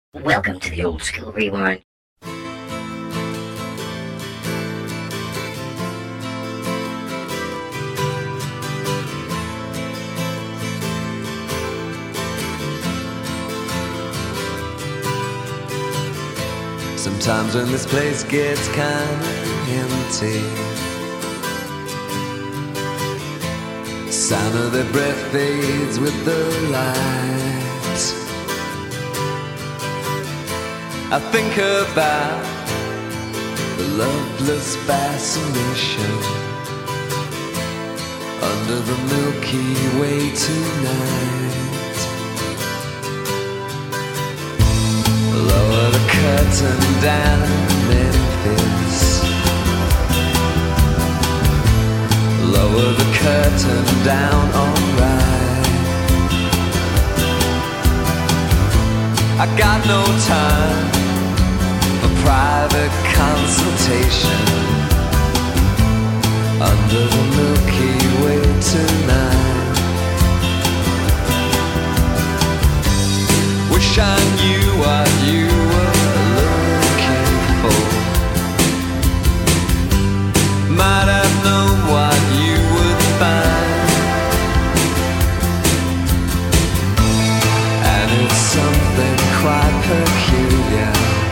Welcome to the Old School Rewind. Sometimes when this place gets kinda empty, sound of their breath fades with the light. I think about the loveless fascination under the Milky Way tonight. Lower the curtain down in Memphis, lower the curtain down, alright. I got no time for private consultation under the Milky Way tonight. Wish I knew what you were looking for. Might have known what you would find. And it's something quite peculiar,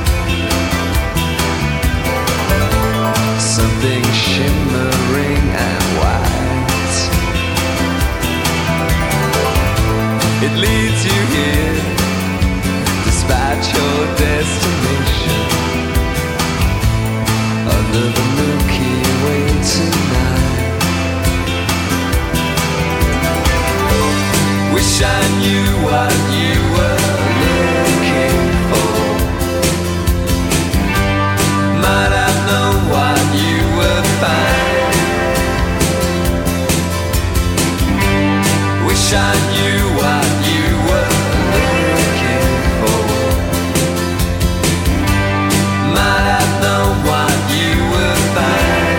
something shimmering and white. It leads you here despite your destination under the Milky Way tonight. Wish I knew what you were looking for. Might have known what you would find. Wish I knew what you were looking for. Might have known what you would find.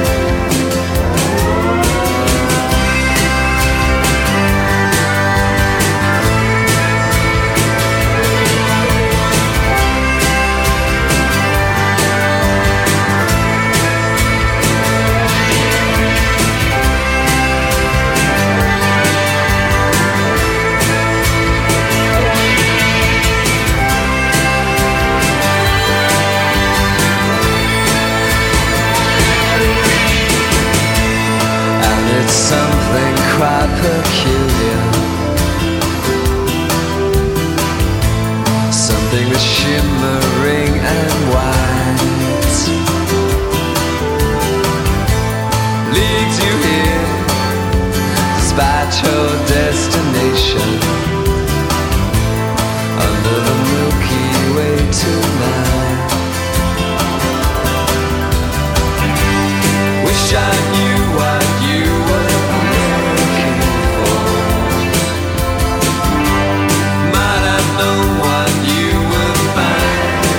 It's something quite peculiar, something that's shimmering and white. Leads you here despite your destination under the Milky Way tonight. Wish I knew what you were looking for. Might have known what you would find.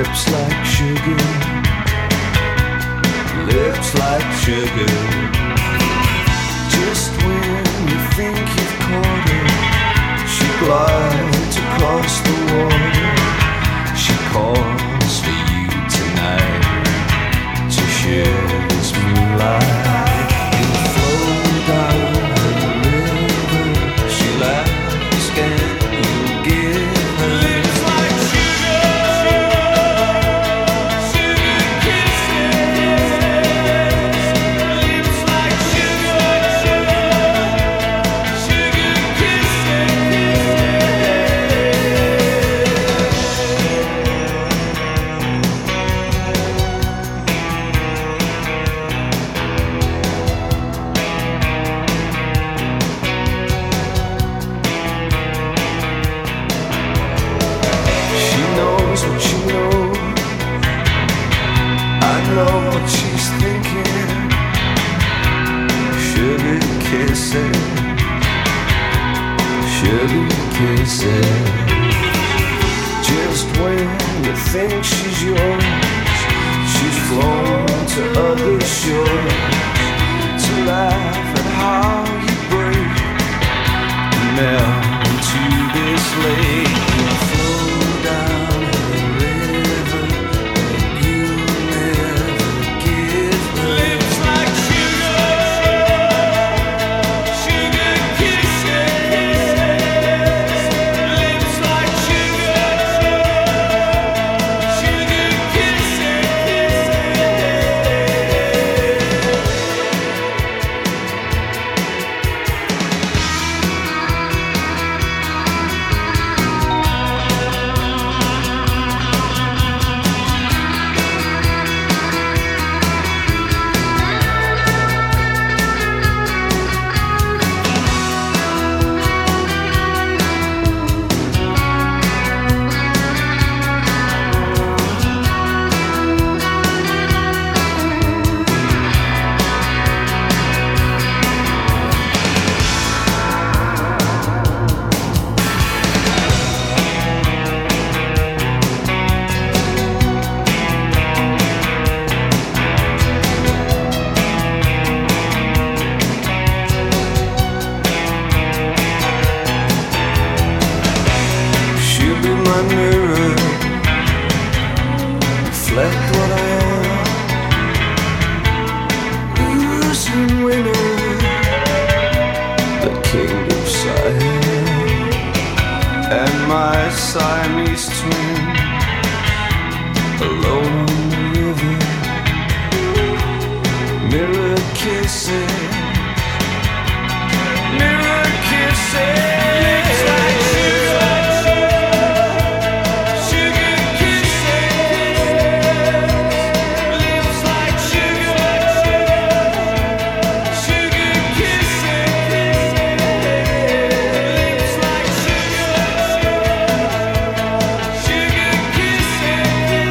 lips like sugar, lips like sugar. Just when you think you've caught her, she glides across the water. She calls for you tonight to share this moonlight. You flow down the river, she'll ask and you give her lips like sugar, sugar kisses. Lips like sugar, sugar kisses. She knows what you know. I know what she's thinking. Sugar kisses, sugar kisses. Just when you think she's yours, she's flown to other shores to laugh at how you break and melt into this lake. You flow down the river, but you never give her lips like sugar, sugar kisses. Lips like sugar, sugar kisses. She'll be my mirror, reflect what I am. Losing winner, the king of Siam, and my Siamese twin, alone on the river. Mirror kisses, mirror kisses. Lips like sugar, sugar kisses. Lips like sugar, sugar kisses. Lips like sugar, sugar kisses.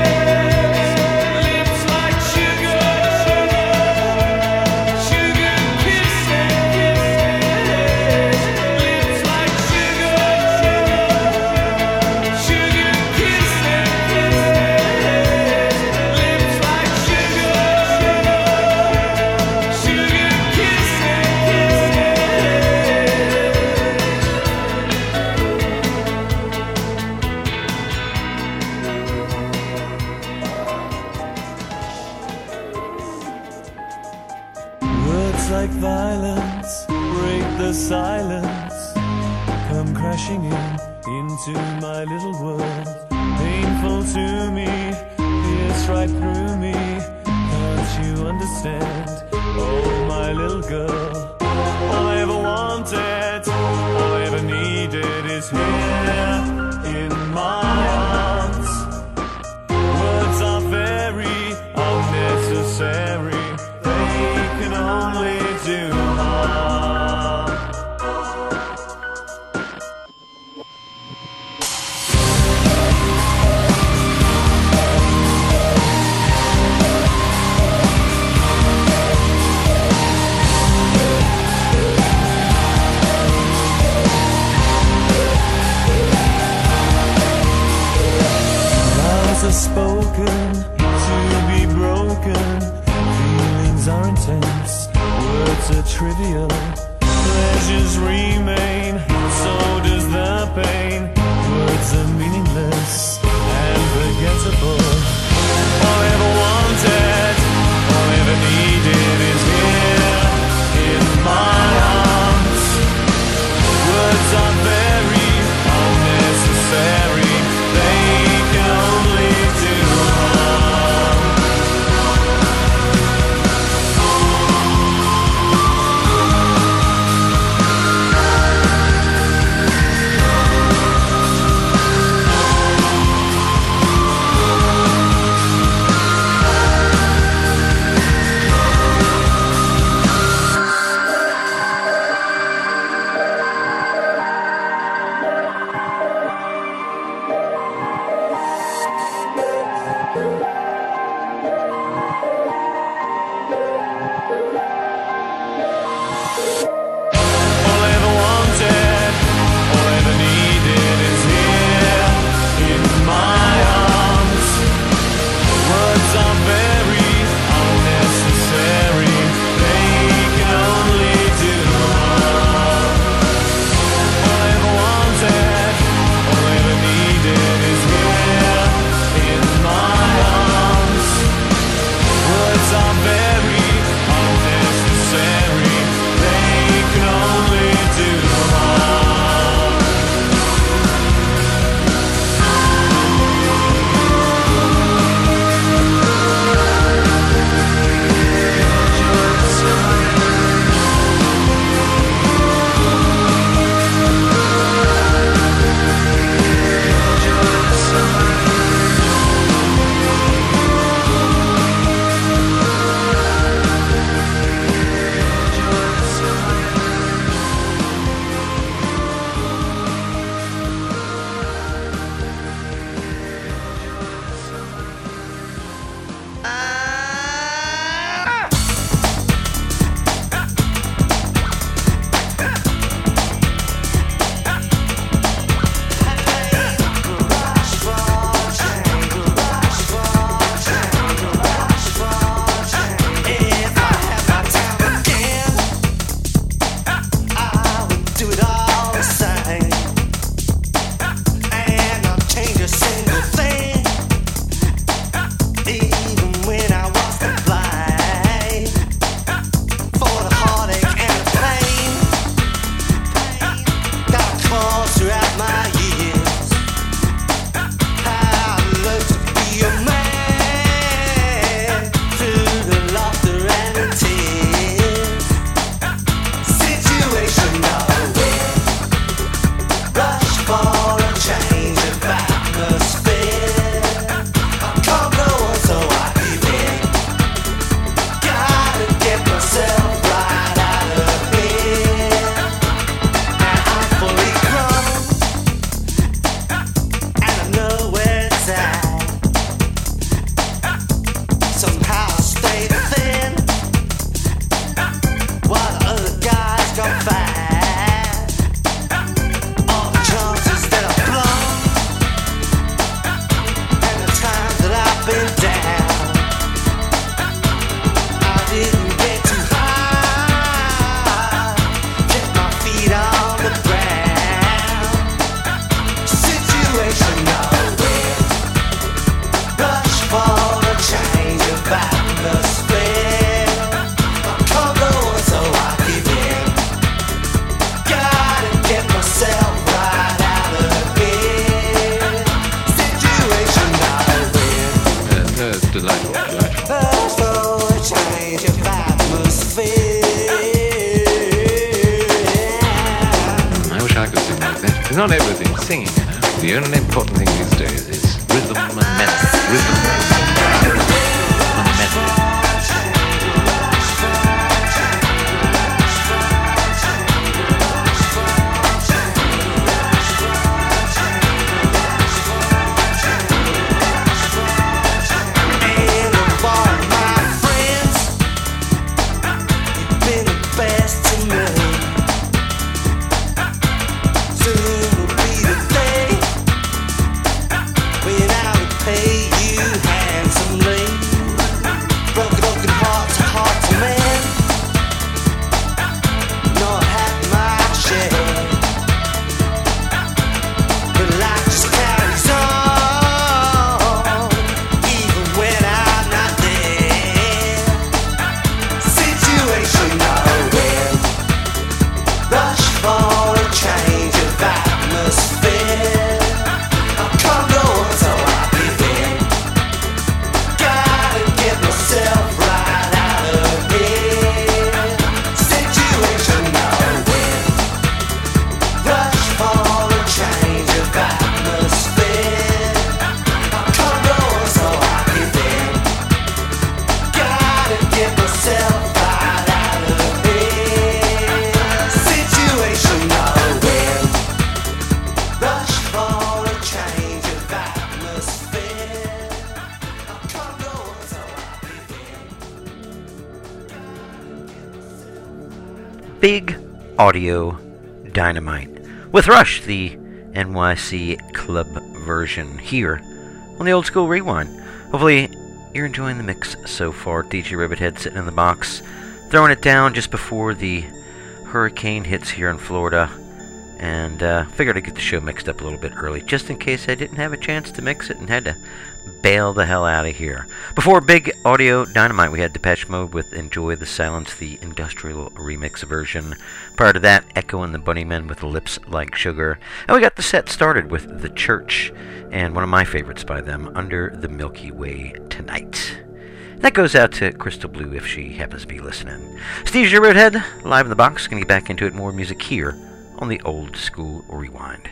Lips like sugar, sugar like violence, break the silence, come crashing into my little world. Painful to me, pierce right through me. Can't you understand? Oh, my little girl, all I ever wanted, all I ever needed is here in my arms. Words are very unnecessary, they can only do harm. spoken to be broken. Feelings are intense, words are trivial. Pleasures remain, so does the pain. Words are meaningless and forgettable. All I ever wanted, all I ever needed is here in my arms. Words are very unnecessary, they can only do harm. It's not everything singing, you know. The only important thing these days is rhythm and melody. Rhythm and melody. When I would pay you Big Audio Dynamite with Rush, the NYC Club version here on the Old School Rewind. Hopefully you're enjoying the mix so far. DJ Rivethead sitting in the box, throwing it down just before the hurricane hits here in Florida, and figured I'd get the show mixed up a little bit early, just in case I didn't have a chance to mix it and had to bail the hell out of here. Before Big Audio Dynamite, we had Depeche Mode with Enjoy the Silence, the industrial remix version. Prior to that, Echo and the Bunnymen with Lips Like Sugar. And we got the set started with The Church, and one of my favorites by them, Under the Milky Way Tonight. That goes out to Crystal Blue if she happens to be listening. Steve Roadhead, live in the box. Gonna get back into it, more music here on the Old School Rewind.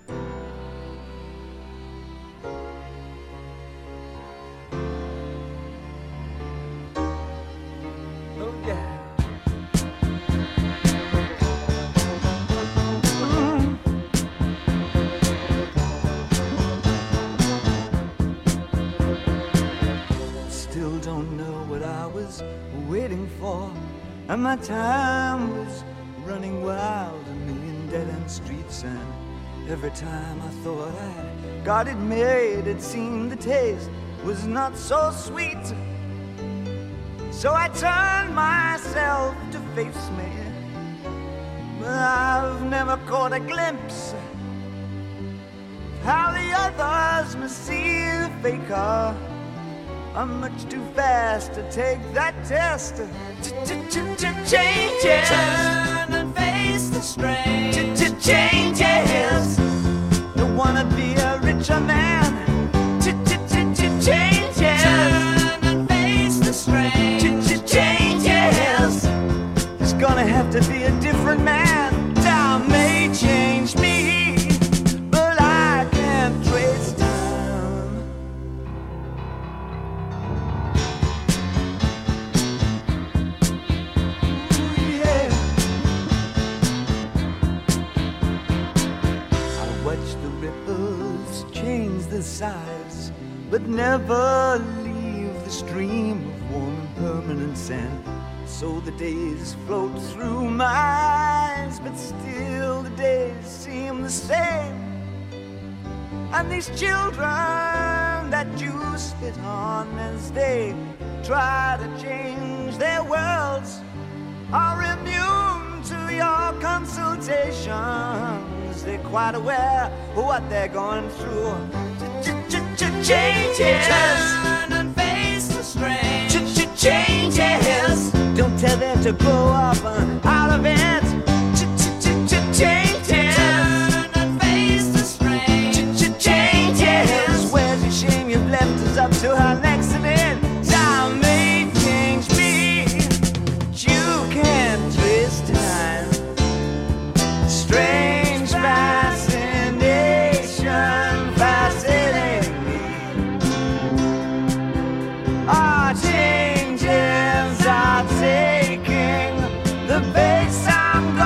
Waiting for, and my time was running wild, a million dead-end streets, and every time I thought I got it made, it seemed the taste was not so sweet. So I turned myself to face me, but I've never caught a glimpse of how the others must see the faker. I'm much too fast to take that test. Changes. Turn and face the strain. Changes. Don't wanna be a richer man. Changes. Turn and face the strain. Changes. It's gonna have to be a different man. Time may change me, but I can't trace time. Size, but never leave the stream of warm and permanent sand. So the days float through my eyes, but still the days seem the same. And these children that you spit on as they try to change their worlds are immune to your consultations. They're quite aware of what they're going through. Changes. Turn and face the strain. Changes. Don't tell them to grow up out of it. Changes. Turn and face the strain. Changes. Where's your shame? You've left us up to our next event. Time may change me, but you can't twist time. Strange fascination, fascinating. Our changes are taking the pace I'm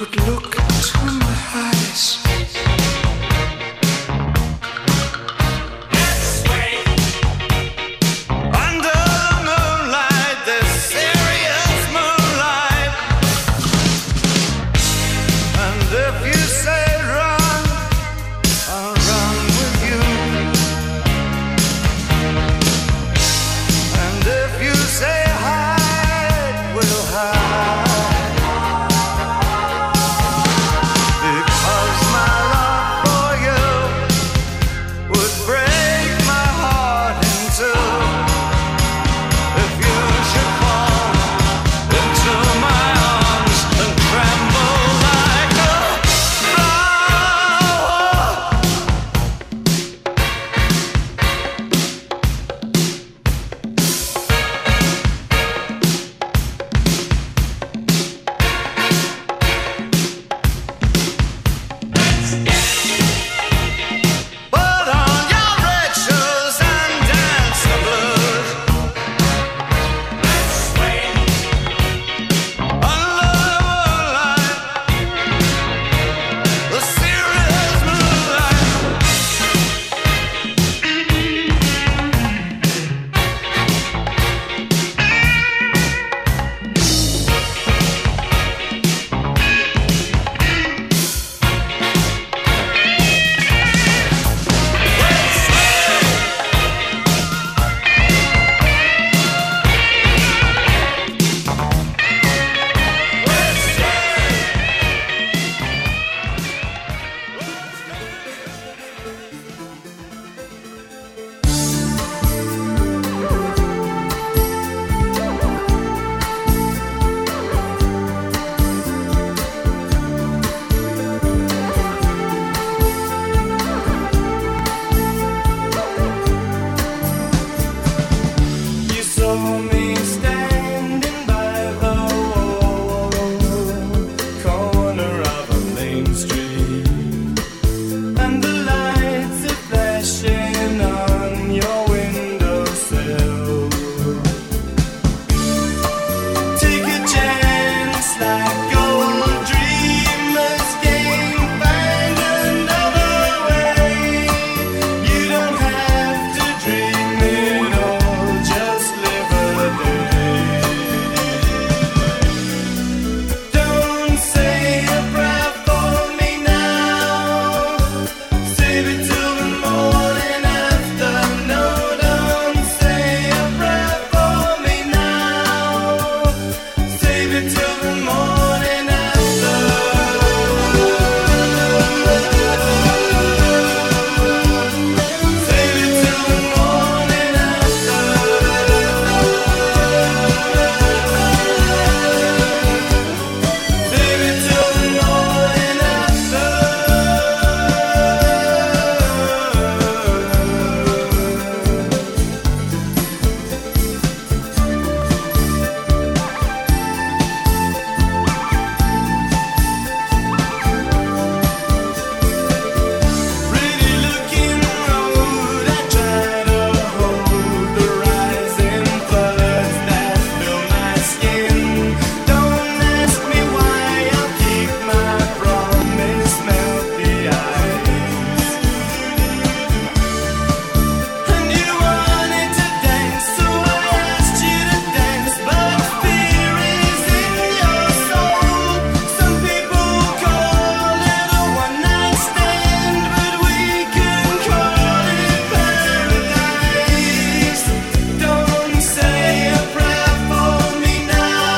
Say a prayer for me now.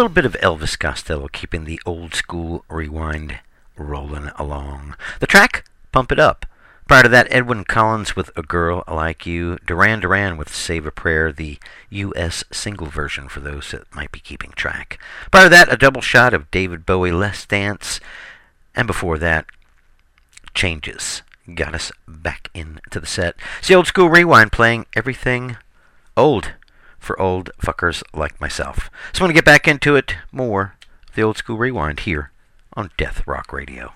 little bit of Elvis Costello, keeping the old school rewind rolling along. The track, Pump It Up. Prior to that, Edwyn Collins with A Girl Like You, Duran Duran with Save a Prayer, the U.S. single version for those that might be keeping track. Prior to that, a double shot of David Bowie, Let's Dance, and before that, Changes. Got us back into the set. It's the Old School Rewind, playing everything old for old fuckers like myself. So I want to get back into it more, the Old School Rewind, here on Death Rock Radio.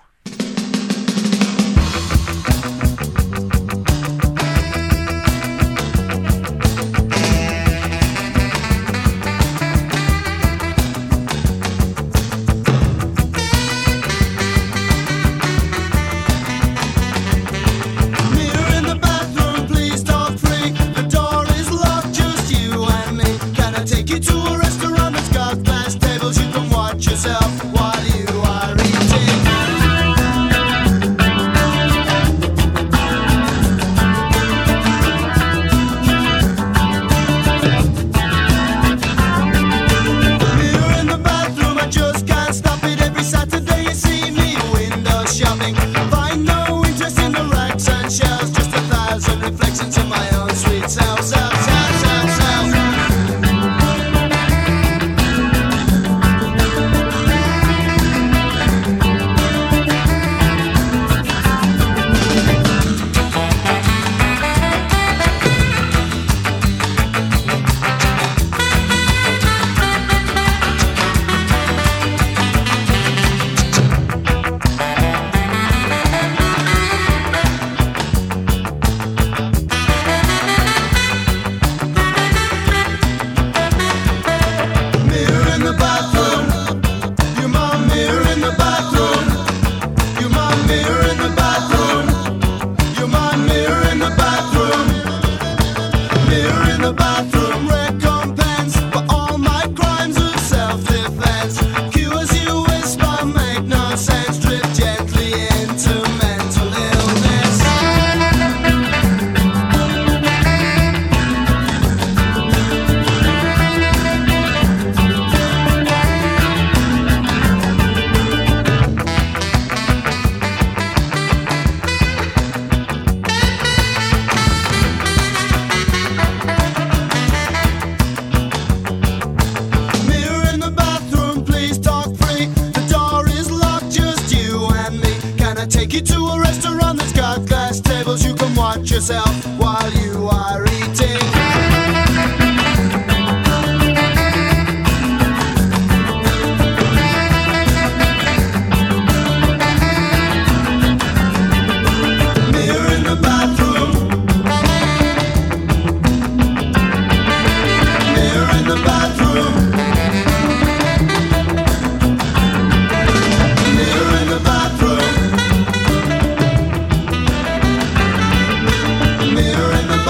Yourself while you are eating. Mirror in the bathroom, I just can't stop it. Every Saturday you see me window shopping. Find no interest in the racks and shelves, just 1,000 reflections of my own sweet self, self, self, self, self. Yourself while you are eating. Mirror in the bathroom. Mirror in the bathroom. Mirror in the bathroom. Mirror in the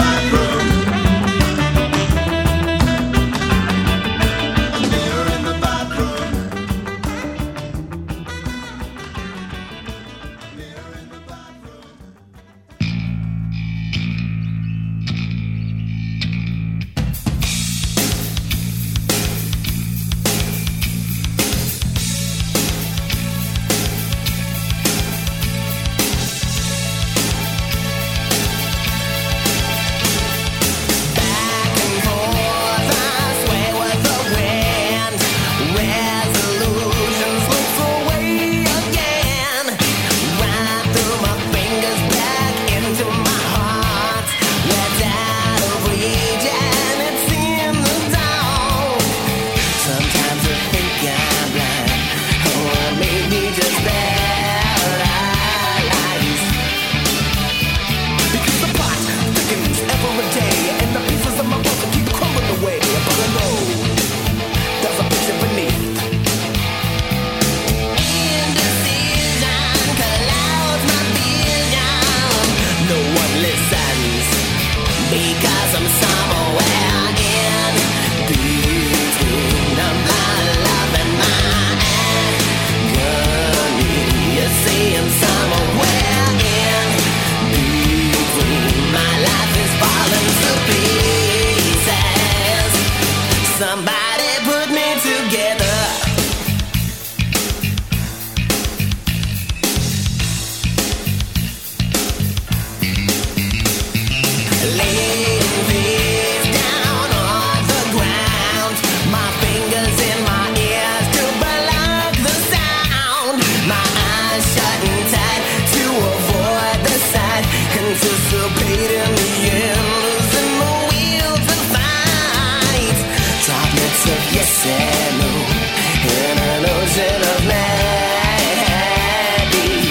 dissipate in the end, losing the will to fight. Droplets of yes and no in an ocean of madness.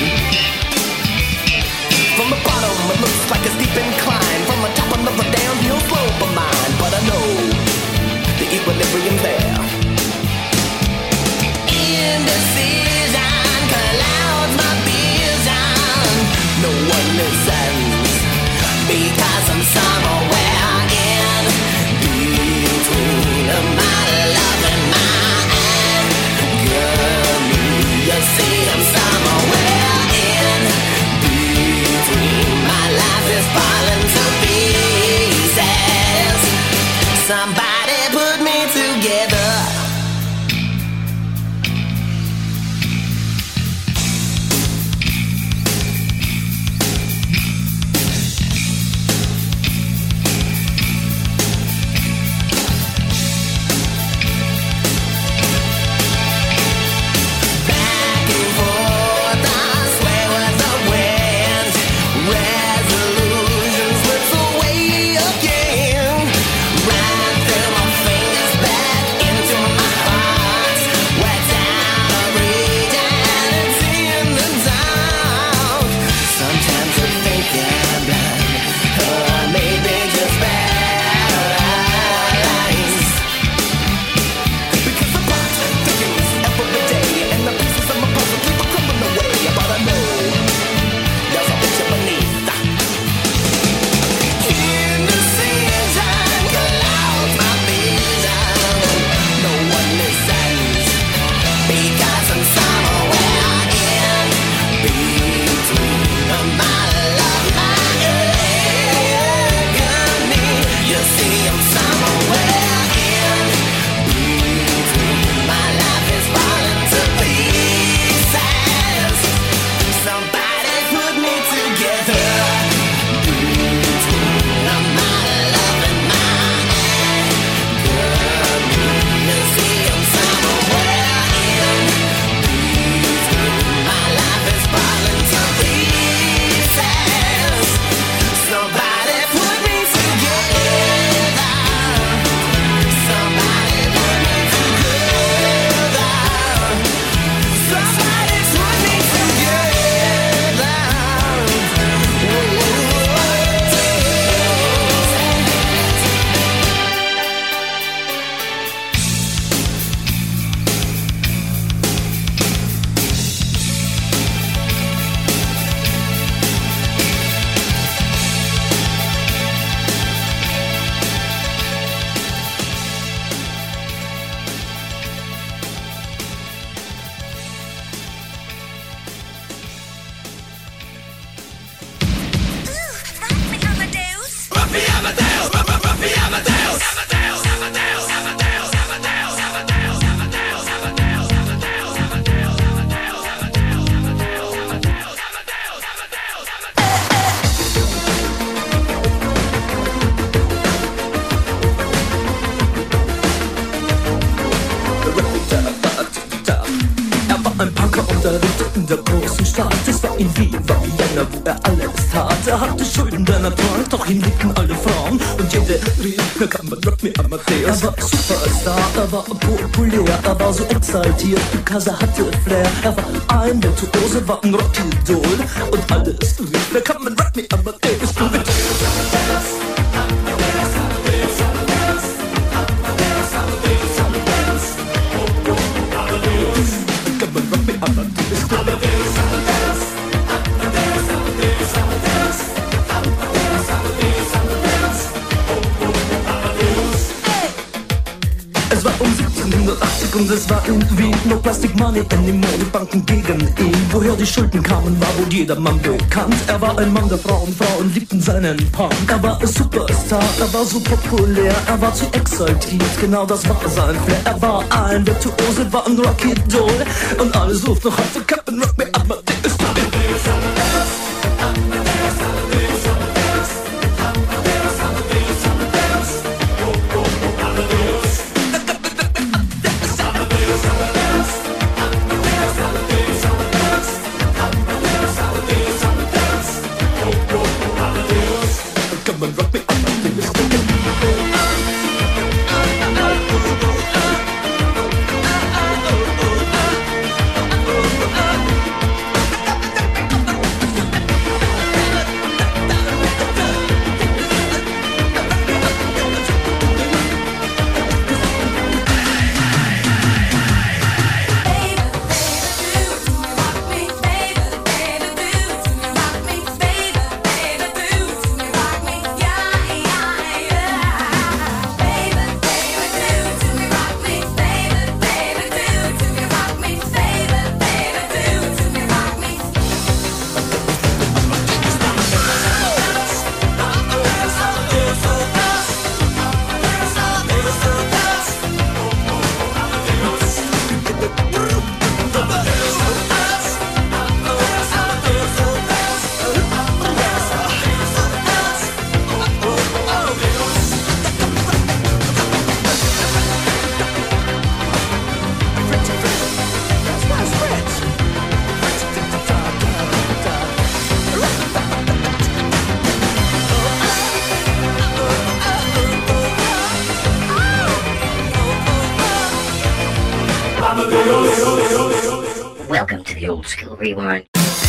From the bottom it looks like a steep incline, from the top another downhill slope of mine, but I know the equilibrium's there. Indecision clouds my vision. No one listens because I'm somewhere in between my love and my agony. You see, I'm somewhere in between. My life is falling to pieces. Somebody put me together. Ein Punker unterrichtet in der großen Stadt. Es war in Wien, war Vienna, wo er alles tat. Er hatte Schulden, der Natur, doch ihn liebten alle Frauen. Und jede rief, na kann man Rock me Amadeus. Er war Superstar, er war populär, er war so exaltiert, because er hatte Flair. Er war ein Virtuose, war ein Rockidol. Und alles rief, na kann man Rock me Amadeus. Es war um 1780 und es war in Wien. No Plastic Money anymore, die Banken gegen ihn. Woher die Schulden kamen, war wohl jedermann bekannt. Er war ein Mann der Frauen, Frauen liebten seinen Punk. Er war ein Superstar, er war so populär, er war zu exaltiert, genau das war sein Flair. Er war ein Virtuose, war ein Rockidol. Und alle suchten noch heute Captain Rock me Amadeus. Old School Rewind.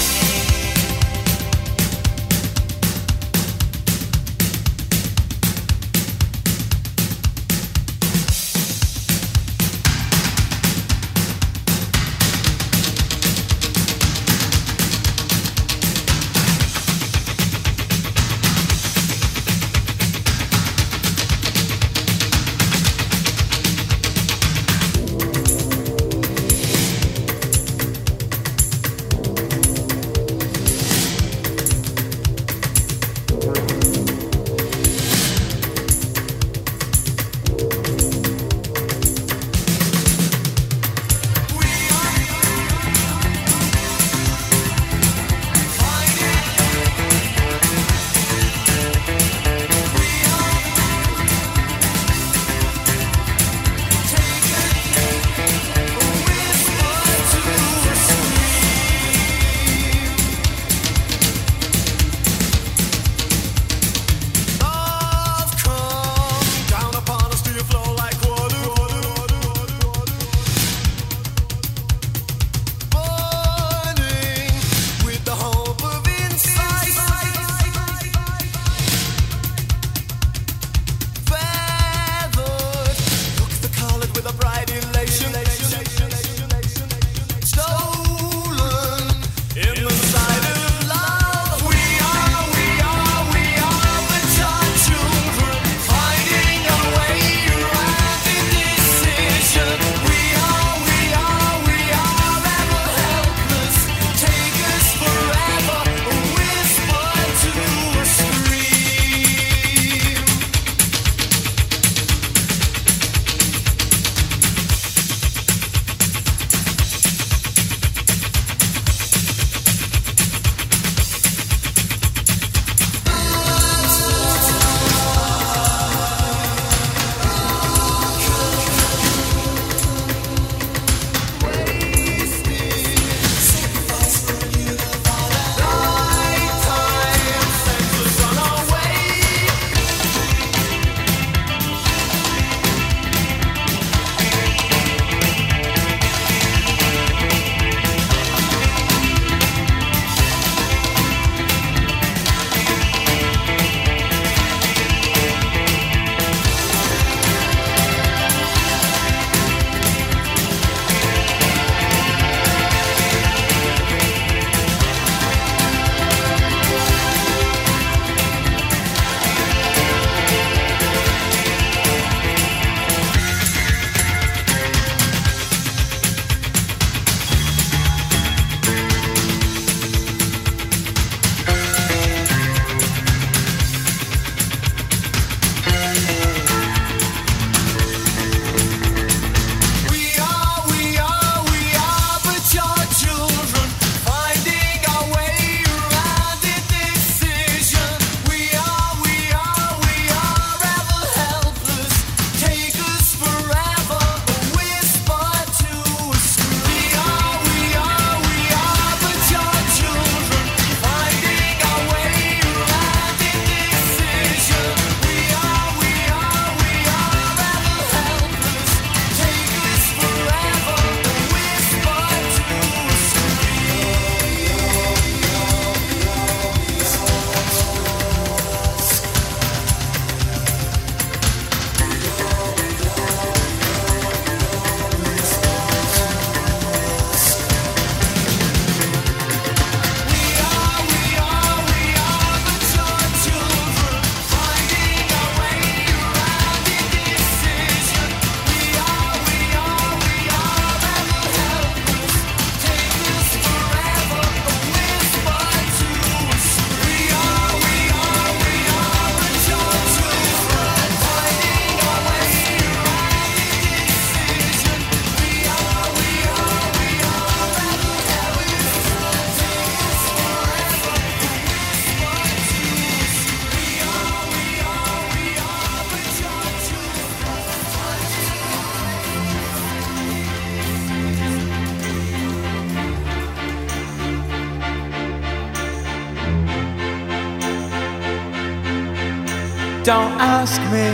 Don't ask me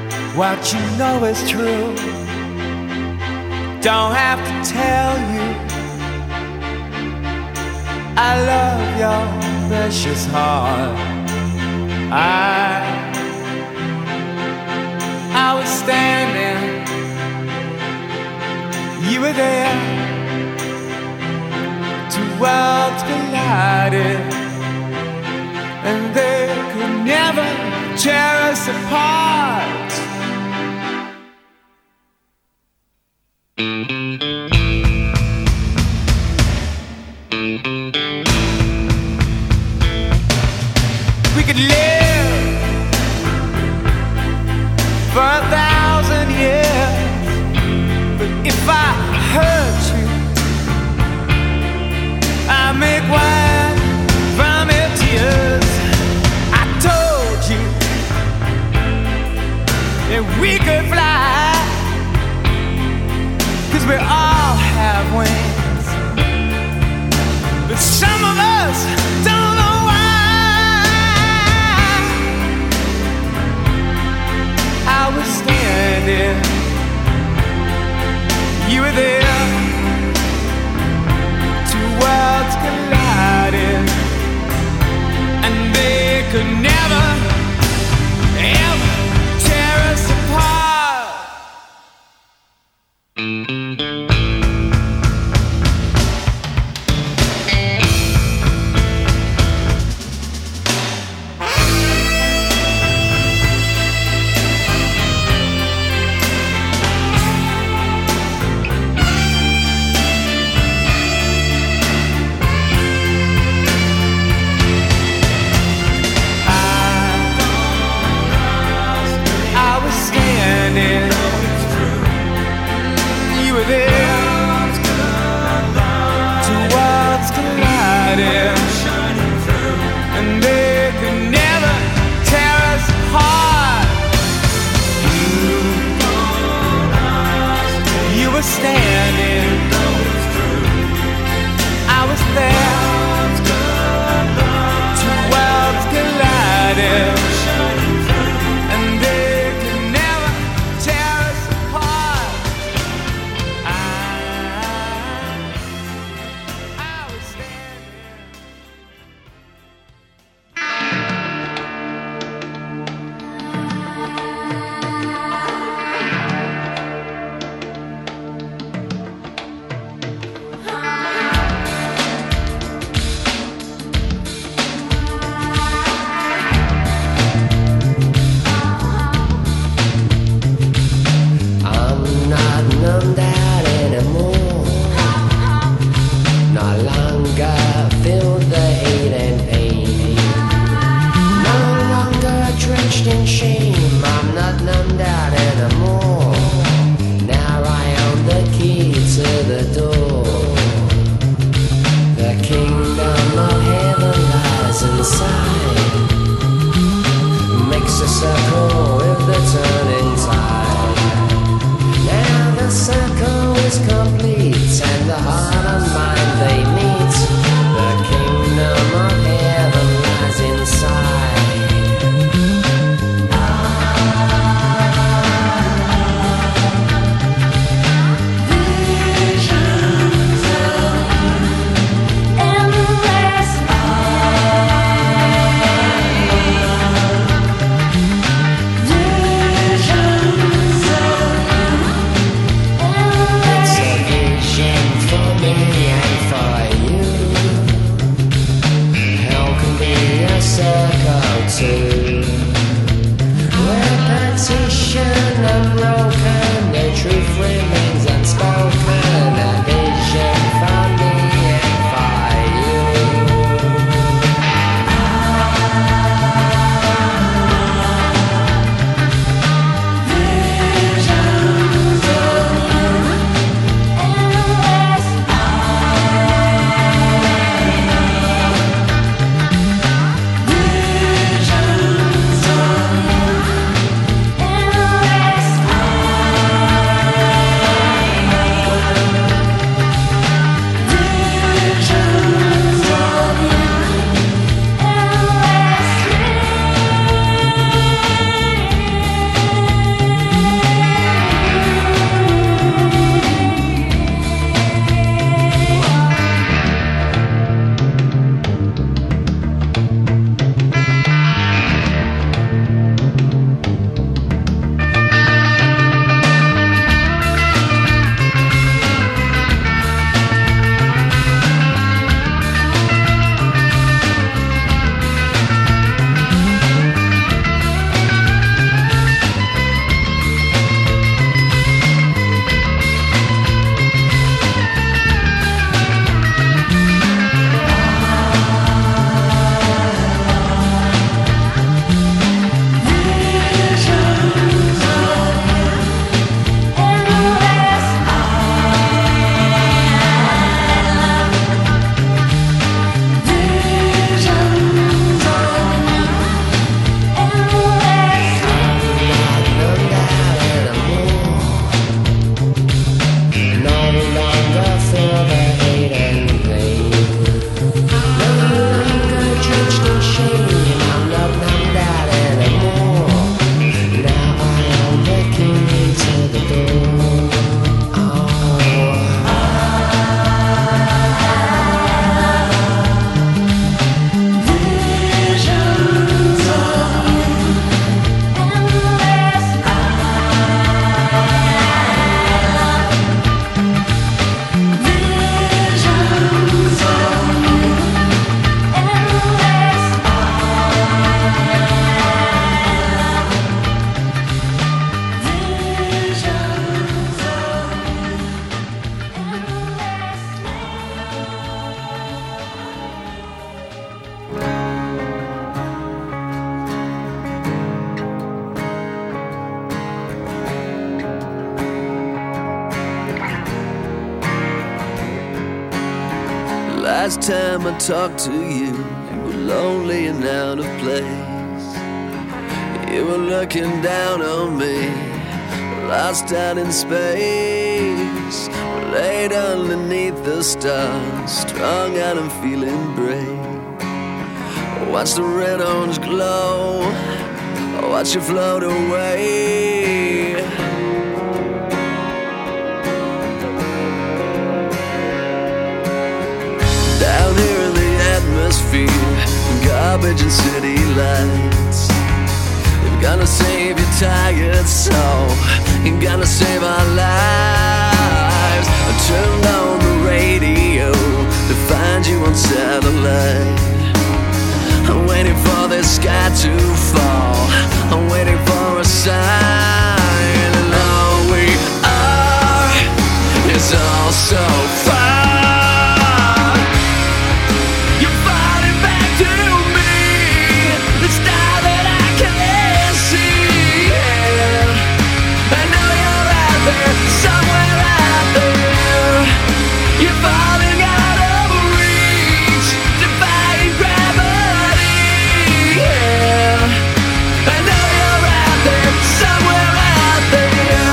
what you know is true. Don't have to tell you I love your precious heart. I was standing, you were there. Two worlds collided, and they could never tear us apart. We could live for 1,000 years, but if I hurt you, I make wine from your tears. I told you that we could fly, 'cause we all have wings, but some of us don't know why. I was standing, you were there. Two worlds collided, and they could never, ever tear us apart. I Last time I talked to you, you were lonely and out of place. You were looking down on me, lost out in space. We're laid underneath the stars, strung out and feeling brave. Watch the red orange glow, watch you float away. Down here in the atmosphere, garbage and city lights. You're gonna save your tired soul, you're gonna save our lives. I turned on the radio to find you on satellite. I'm waiting for the sky to fall, I'm waiting for a sign. And all we are is all so far. You're falling back to me, the star that I can't see. I know you're out there, somewhere out there. You're falling out of reach, defying gravity. I know you're out there, somewhere out there.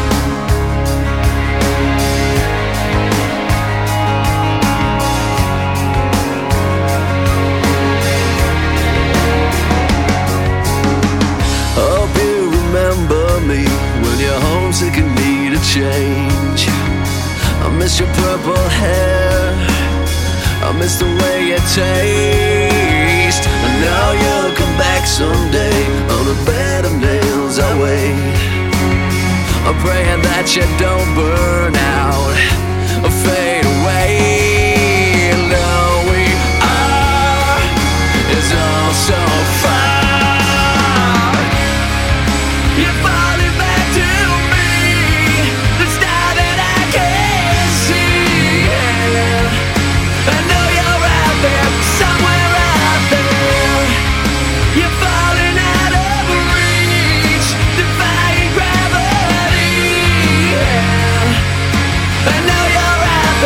Hope you remember me when you're homesick and need a change. I miss your purple hair, I miss the way you taste. I know you'll come back someday, on a bed of nails I wait. I'm praying that you don't burn out or fade away. And all we are is all so far. You're falling back to me, the star that I can't see. I know you're out there, somewhere out there. You're falling out of reach, defying gravity. I know you're out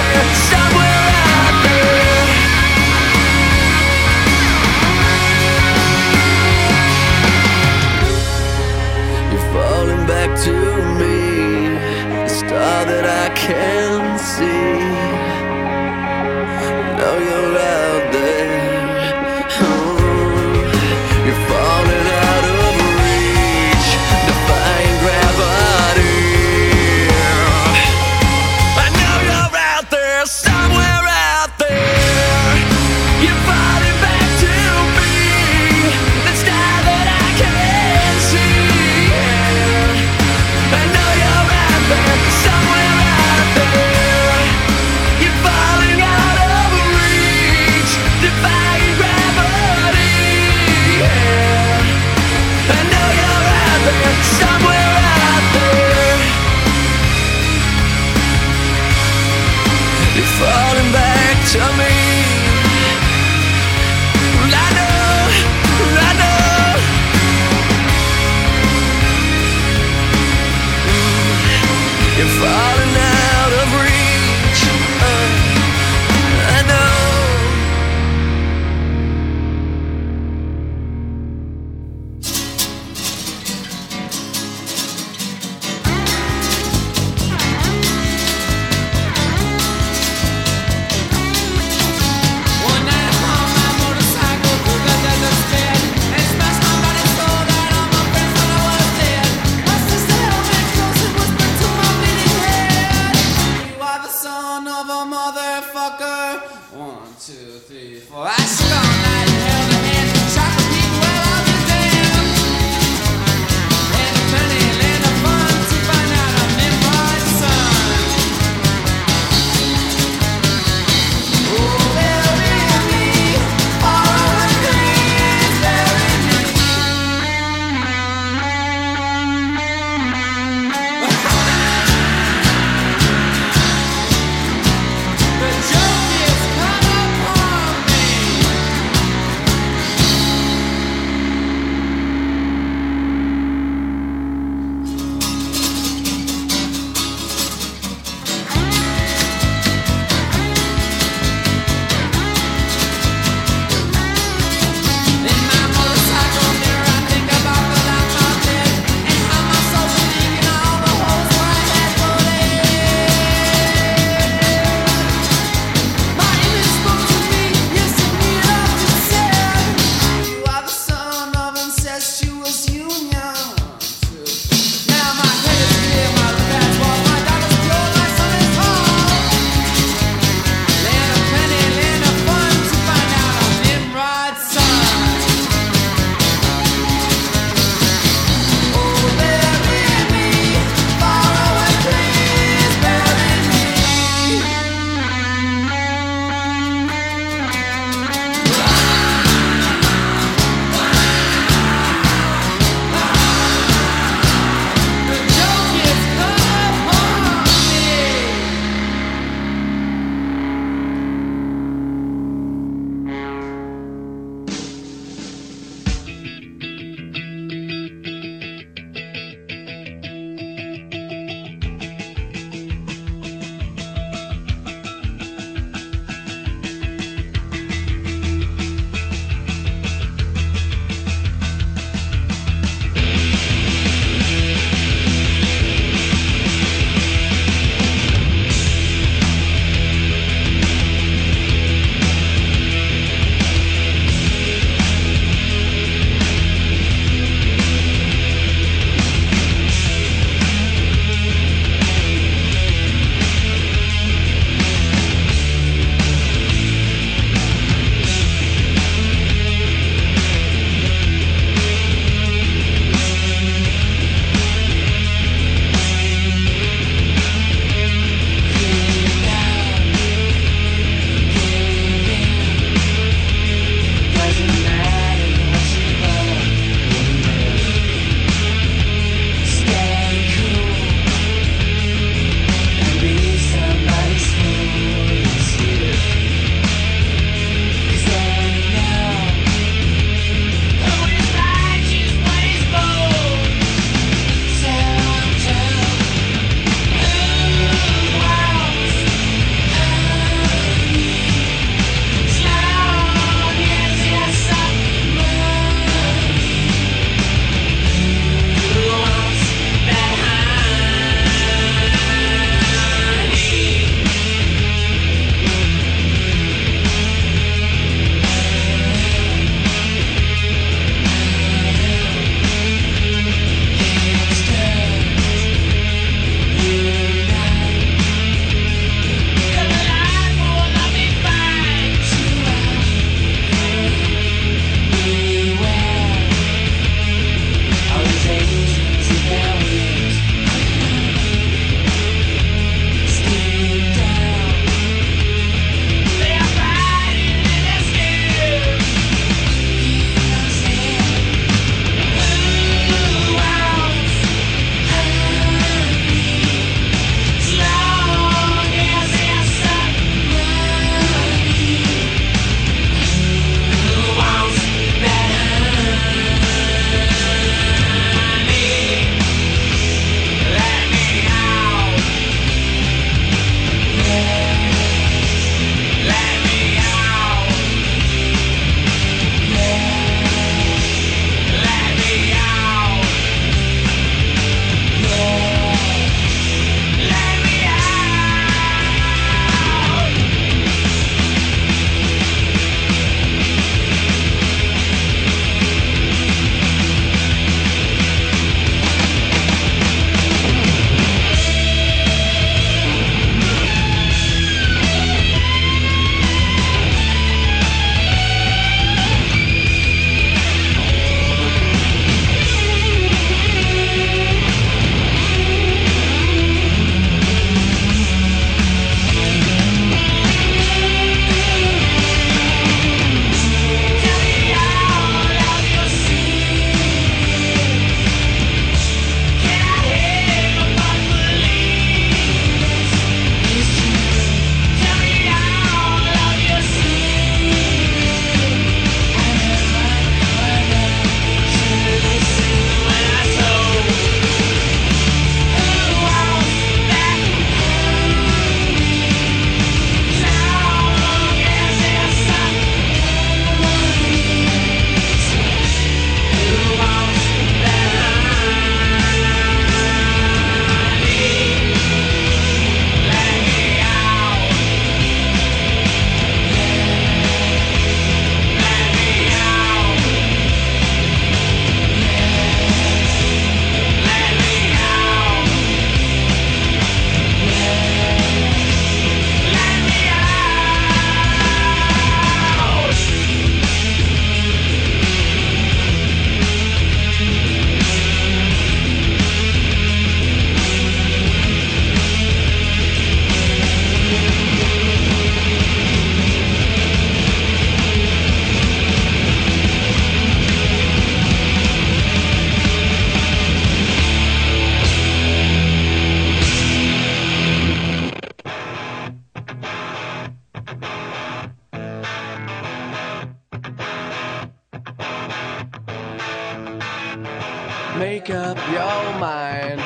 Make up your mind.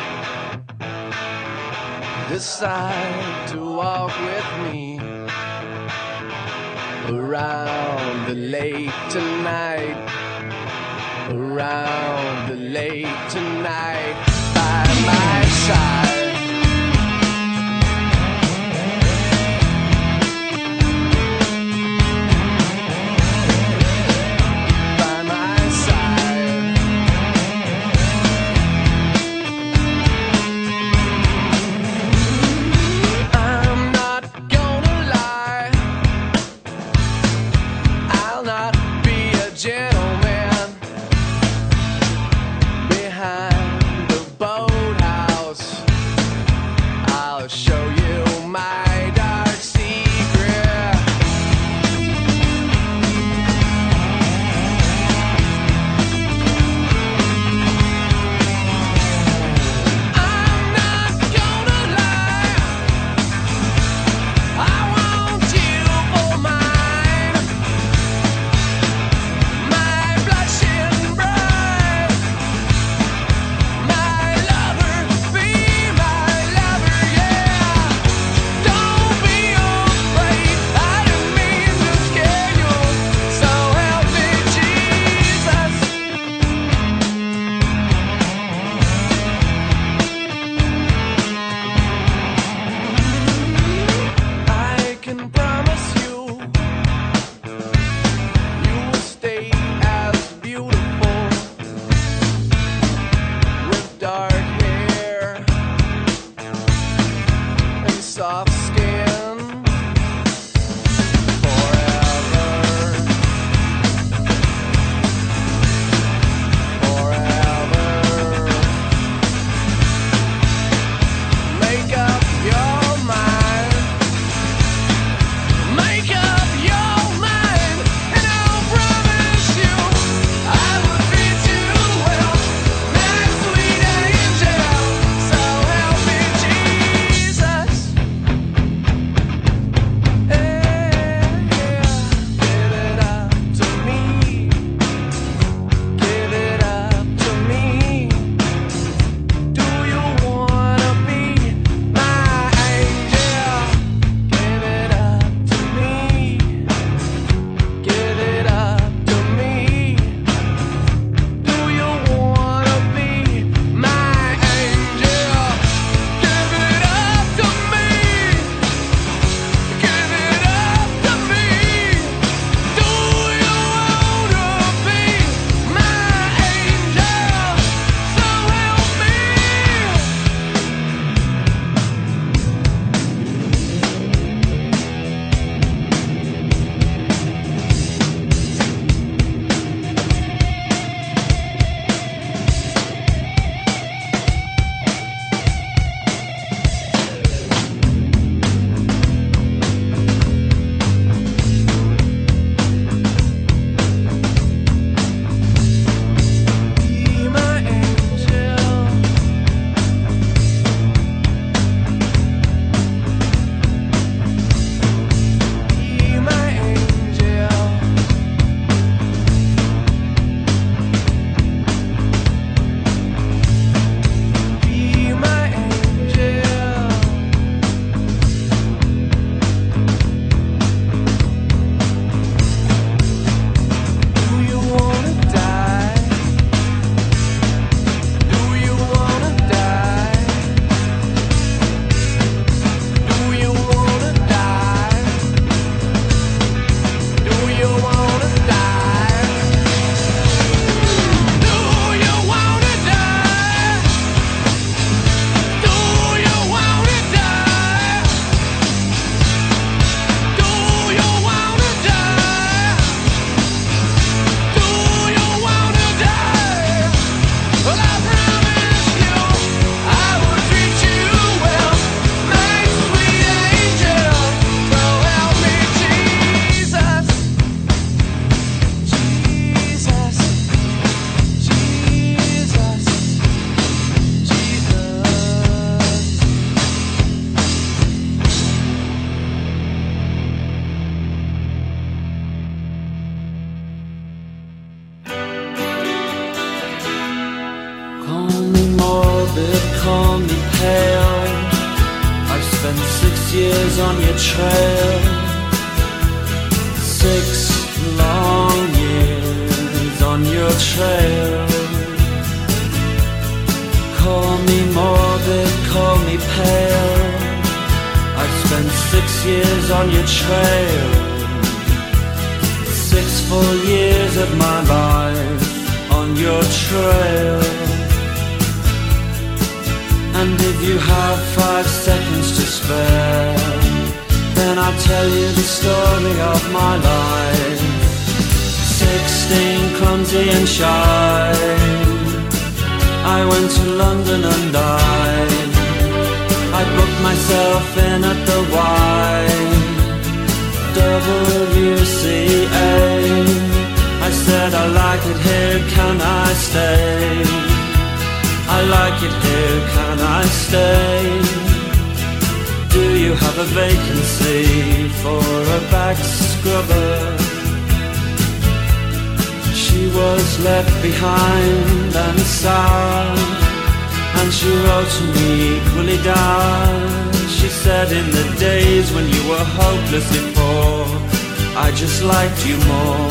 Decide to walk with me around the lake tonight. Around the lake tonight. By my side. Gentleman behind years on your trail, 6 long years on your trail. Call me morbid, call me pale, I've spent 6 years on your trail, 6 full years of my life on your trail. And if you have 5 seconds to spare, then I'll tell you the story of my life. 16, clumsy and shy, I went to London and I booked myself in at the YWCA. I said, I like it here, can I stay? I like it here, can I stay? Do you have a vacancy for a back scrubber? She was left behind and sour, and she wrote to me equally down. She said, in the days when you were hopelessly poor, I just liked you more.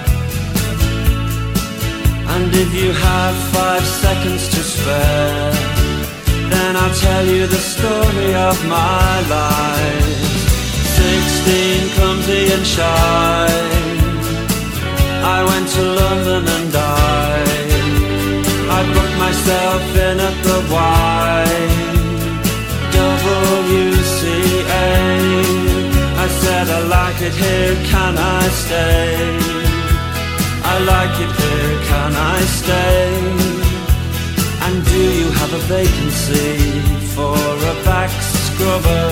And if you have 5 seconds to spare, then I'll tell you the story of my life. 16, clumsy and shy, I went to London and I booked myself in at the YWCA. I said, I like it here, can I stay? I like it here, can I stay? And do you have a vacancy for a back scrubber?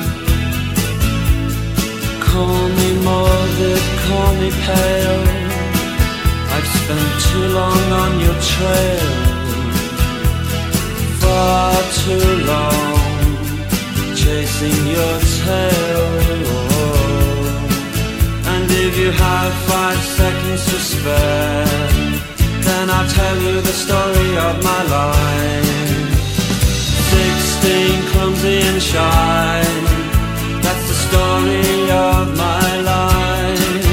Call me morbid, call me pale, I've spent too long on your trail, far too long, chasing your tail. And if you have 5 seconds to spare, then I'll tell you the story of my life. 16, clumsy and shy, that's the story of my life.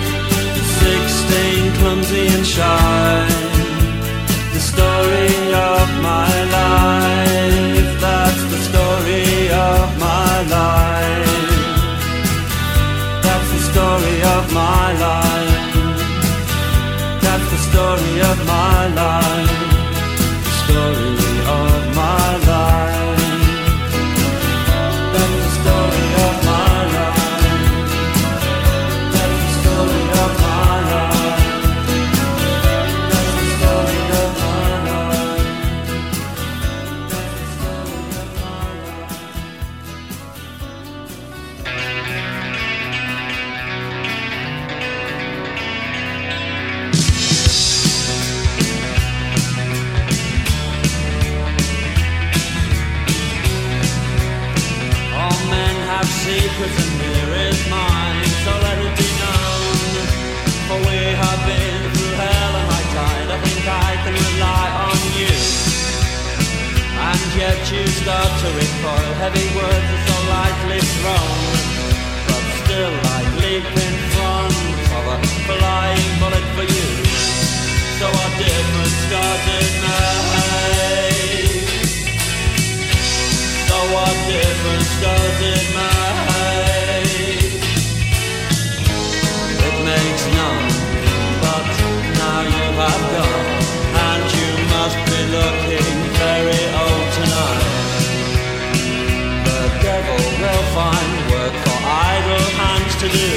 16, clumsy and shy, the story of my life. That's the story of my life. That's the story of my life. That's the story of my life. The story of my life. That's the story of my life. That's the story of my life. That's the story of my life. That's the story of my life. All men have secrets and here is mine, so let it be known. For we have been through hell and high tide, I think I can rely on you. And yet you start to recoil, heavy words are so lightly thrown, but still I leap in front of a flying bullet for you. So what difference does it make? So what difference does it make? It makes none, but now you have gone, and you must be looking very old tonight. The devil will find work for idle hands to do.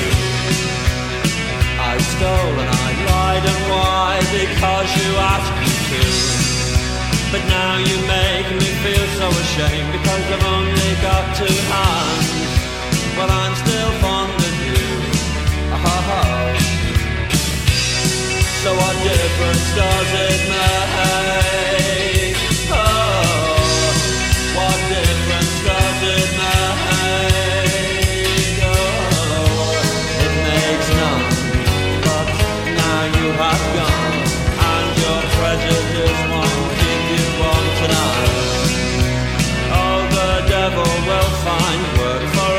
I stole and I lied, and why? Because you asked me to. But now you make me feel so ashamed, because I've only got 2 hands. Well, I'm still fond of you. So what difference does it make? Oh, what difference does it make? Oh, it makes none, but now you have gone, and your prejudice won't keep you on tonight. Oh, the devil will find work for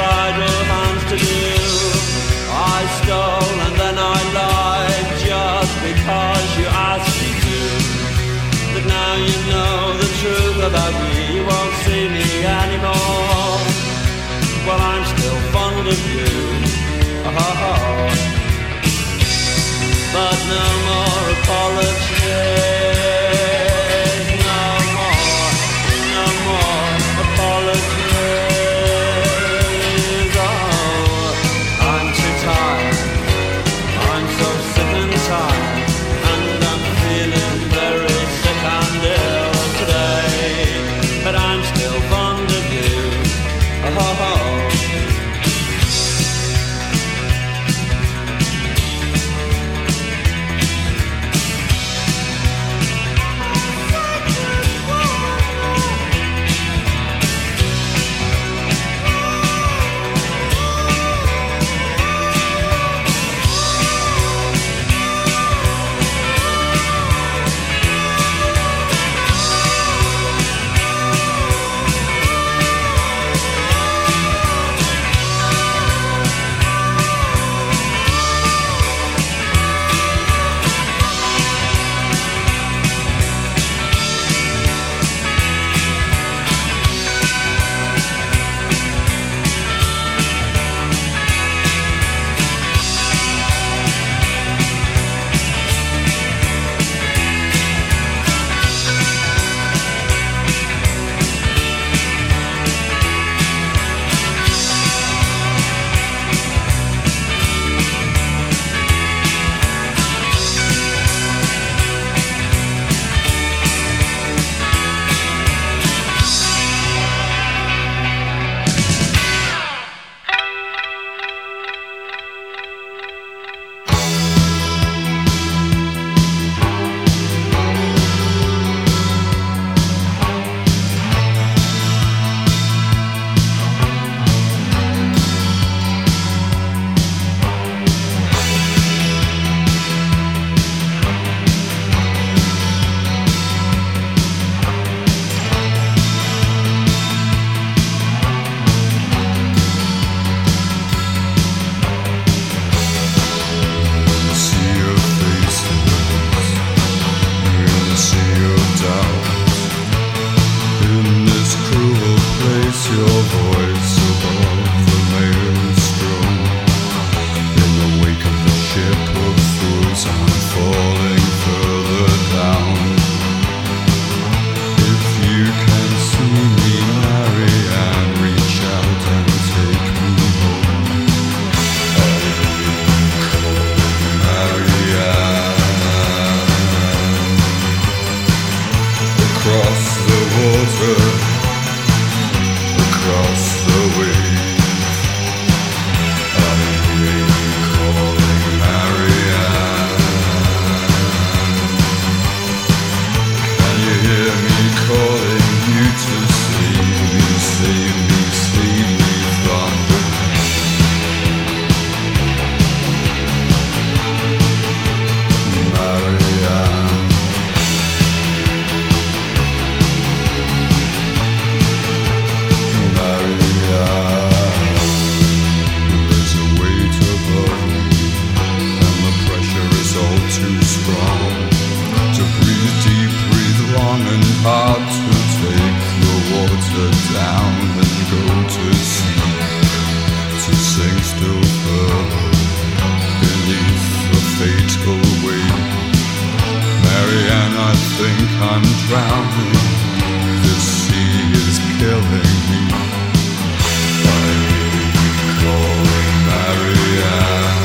drowning. The sea is killing me. I hear you calling Marianne.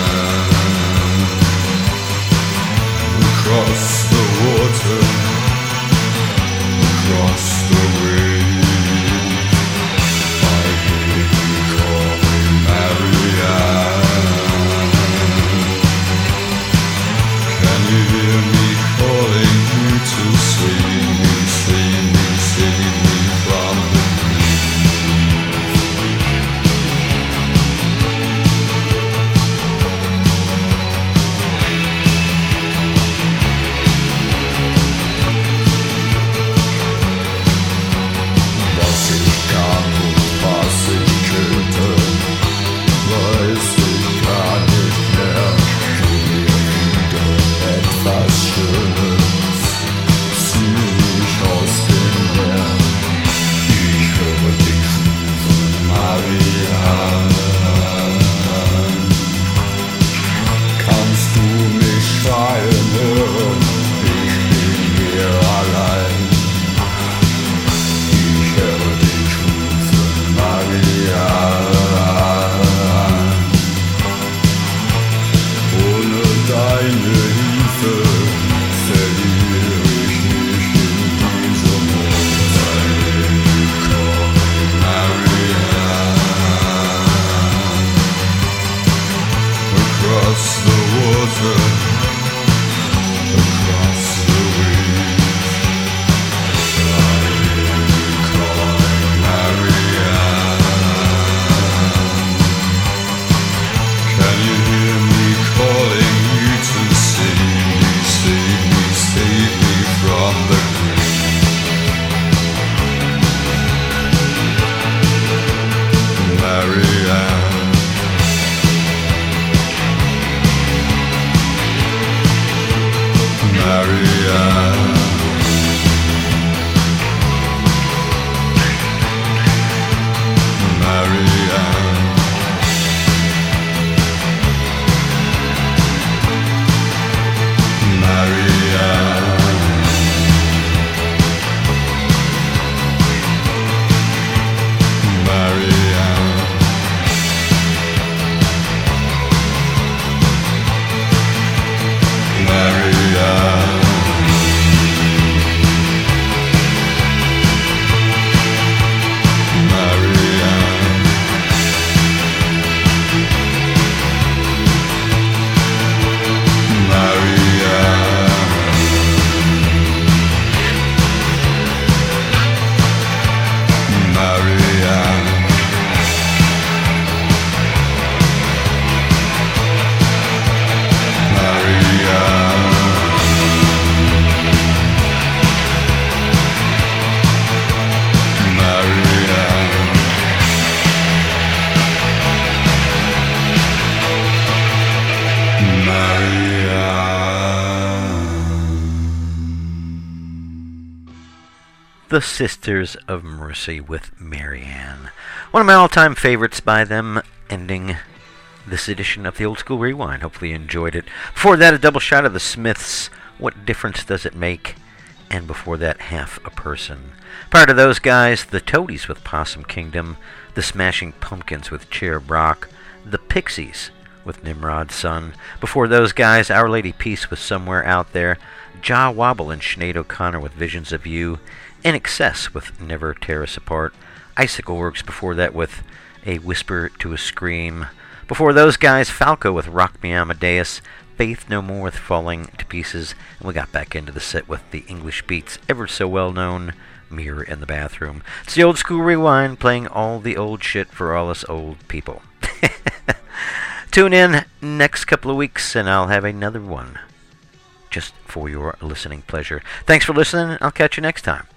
Across the water, across the waves, I hear you calling Marianne. Can you hear me calling you to see me from the was ich gar nicht, was ich könnte, weiß ich gar nicht mehr. Gib mir wieder etwas Schönes, zieh mich aus dem Meer. Ich höre dich rufen, Marianne. Kannst du mich schreien hören? Ich bin hier allein. Ich höre dich rufen, Marianne. Ohne deine Hilfe verliere ich mich in diesem Mond. Marianne. Across the water, across the waves, I hear you calling Marianne. Can you hear me calling you to save me from the grave? Marianne. Marianne. Marianne. The Sisters of Mercy with Marianne. One of my all-time favorites by them, ending this edition of the Old School Rewind. Hopefully you enjoyed it. Before that, a double shot of the Smiths, What Difference Does It Make? And before that, Half a Person. Prior to those guys, the Toadies with Possum Kingdom, the Smashing Pumpkins with Cherub Rock, the Pixies with Nimrod's Son. Before those guys, Our Lady Peace with Somewhere Out There, Jah Wobble and Sinead O'Connor with Visions of You, In Excess with Never Tear Us Apart, Icicle Works before that with A Whisper to a Scream. Before those guys, Falco with Rock Me Amadeus, Faith No More with Falling to Pieces, and we got back into the set with the English Beats, ever so well known, Mirror in the Bathroom. It's the Old School Rewind, playing all the old shit for all us old people. Tune in next couple of weeks and I'll have another one just for your listening pleasure. Thanks for listening. I'll catch you next time.